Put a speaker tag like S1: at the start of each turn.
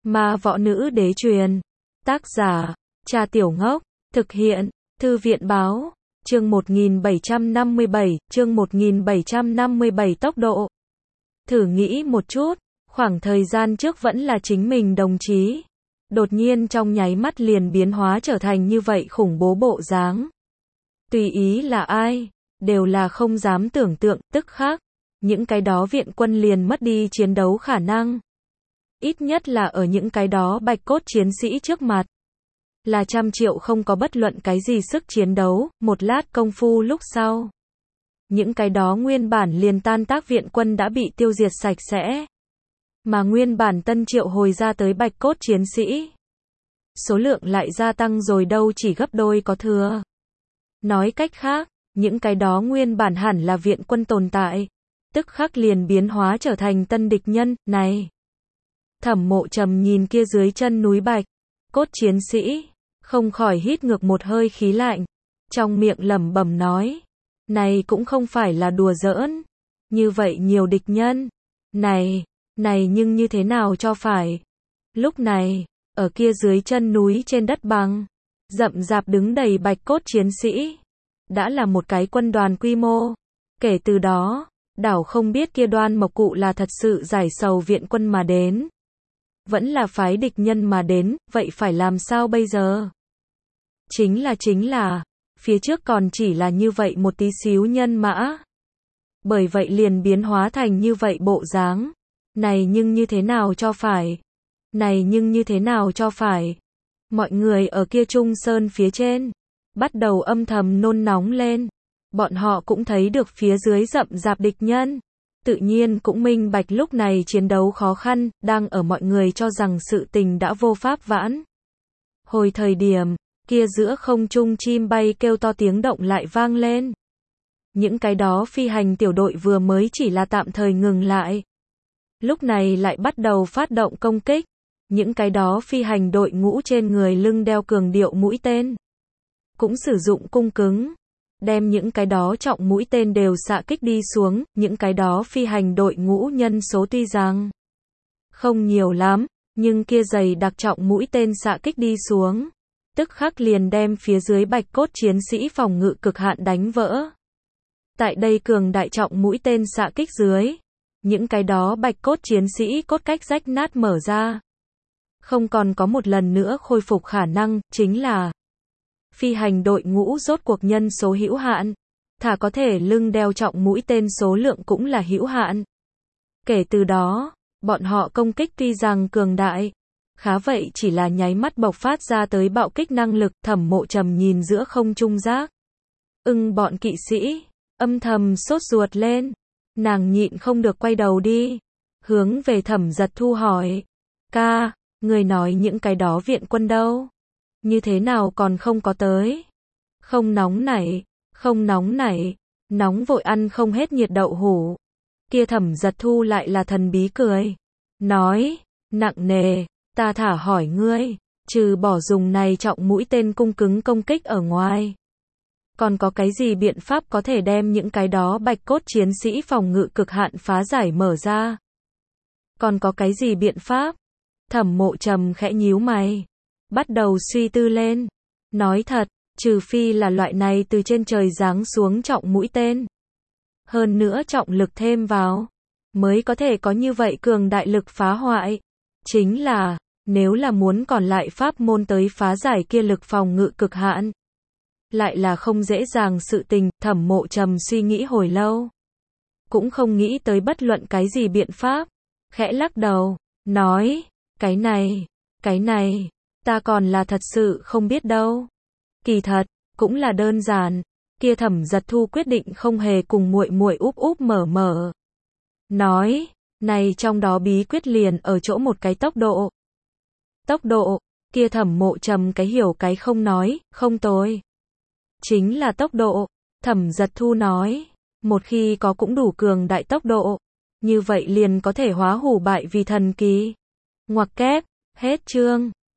S1: Ma võ nữ đế truyền. Tác giả, Trà Tiểu Ngốc. Thực hiện, Thư viện báo. Chương 1757, tốc độ. Thử nghĩ một chút, khoảng thời gian trước vẫn là chính mình đồng chí. Đột nhiên trong nháy mắt liền biến hóa trở thành như vậy khủng bố bộ dáng. Tùy ý là ai, đều là không dám tưởng tượng, tức khắc. Những cái đó viện quân liền mất đi chiến đấu khả năng. Ít nhất là ở những cái đó bạch cốt chiến sĩ trước mặt. Là 100 triệu không có bất luận cái gì sức chiến đấu, một lát công phu lúc sau. Những cái đó nguyên bản liền tan tác viện quân đã bị tiêu diệt sạch sẽ. Mà nguyên bản tân triệu hồi ra tới bạch cốt chiến sĩ. Số lượng lại gia tăng rồi đâu chỉ gấp đôi có thừa. Nói cách khác, những cái đó nguyên bản hẳn là viện quân tồn tại. Tức khắc liền biến hóa trở thành tân địch nhân, này. Thẩm Mộ Trầm nhìn kia dưới chân núi bạch cốt chiến sĩ, không khỏi hít ngược một hơi khí lạnh, trong miệng lẩm bẩm nói, này cũng không phải là đùa giỡn, như vậy nhiều địch nhân, này nhưng như thế nào cho phải. Lúc này, ở kia dưới chân núi trên đất bằng, rậm rạp đứng đầy bạch cốt chiến sĩ, đã là một cái quân đoàn quy mô. Kể từ đó, đảo không biết kia Đoan Mộc Cụ là thật sự giải sầu viện quân mà đến, vẫn là phái địch nhân mà đến, vậy phải làm sao bây giờ? Chính là, phía trước còn chỉ là như vậy một tí xíu nhân mã. Bởi vậy liền biến hóa thành như vậy bộ dáng. Này nhưng như thế nào cho phải? Mọi người ở kia Trung Sơn phía trên, bắt đầu âm thầm nôn nóng lên. Bọn họ cũng thấy được phía dưới rậm rạp địch nhân. Tự nhiên cũng minh bạch lúc này chiến đấu khó khăn, đang ở mọi người cho rằng sự tình đã vô pháp vãn. Hồi thời điểm, kia giữa không trung chim bay kêu to tiếng động lại vang lên. Những cái đó phi hành tiểu đội vừa mới chỉ là tạm thời ngừng lại. Lúc này lại bắt đầu phát động công kích. Những cái đó phi hành đội ngũ trên người lưng đeo cường điệu mũi tên. Cũng sử dụng cung cứng. Đem những cái đó trọng mũi tên đều xạ kích đi xuống, những cái đó phi hành đội ngũ nhân số tuy rằng không nhiều lắm, nhưng kia dày đặc trọng mũi tên xạ kích đi xuống, tức khắc liền đem phía dưới bạch cốt chiến sĩ phòng ngự cực hạn đánh vỡ. Tại đây cường đại trọng mũi tên xạ kích dưới, những cái đó bạch cốt chiến sĩ cốt cách rách nát mở ra. Không còn có một lần nữa khôi phục khả năng, chính là phi hành đội ngũ rốt cuộc nhân số hữu hạn, thả có thể lưng đeo trọng mũi tên số lượng cũng là hữu hạn. Kể từ đó, bọn họ công kích tuy rằng cường đại, khá vậy chỉ là nháy mắt bộc phát ra tới bạo kích năng lực. Thẩm Mộ Trầm nhìn giữa không trung giác bọn kỵ sĩ, âm thầm sốt ruột lên, nàng nhịn không được quay đầu đi, hướng về Thẩm Giật Thu hỏi, ca, người nói những cái đó viện quân đâu? Như thế nào còn không có tới? Không nóng nảy, nóng vội ăn không hết nhiệt đậu hũ. Kia Thẩm Giật Thu lại là thần bí cười, nói, nặng nề, ta thả hỏi ngươi, trừ bỏ dùng này trọng mũi tên cung cứng công kích ở ngoài, còn có cái gì biện pháp có thể đem những cái đó bạch cốt chiến sĩ phòng ngự cực hạn phá giải mở ra? Còn có cái gì biện pháp? Thẩm Mộ Trầm khẽ nhíu mày, bắt đầu suy tư lên, nói thật, trừ phi là loại này từ trên trời giáng xuống trọng mũi tên, hơn nữa trọng lực thêm vào, mới có thể có như vậy cường đại lực phá hoại. Chính là, nếu là muốn còn lại pháp môn tới phá giải kia lực phòng ngự cực hạn, lại là không dễ dàng sự tình. Thẩm Mộ Trầm suy nghĩ hồi lâu, cũng không nghĩ tới bất luận cái gì biện pháp, khẽ lắc đầu, nói, cái này, ta còn là thật sự không biết đâu. Kỳ thật, cũng là đơn giản. Kia Thẩm Giật Thu quyết định không hề cùng muội muội úp mở. Nói, này trong đó bí quyết liền ở chỗ một cái tốc độ. Tốc độ, kia Thẩm Mộ Trầm cái hiểu cái không nói, không tồi. Chính là tốc độ, Thẩm Giật Thu nói, một khi có cũng đủ cường đại tốc độ, như vậy liền có thể hóa hủ bại vì thần kỳ. Ngoặc kép, hết chương.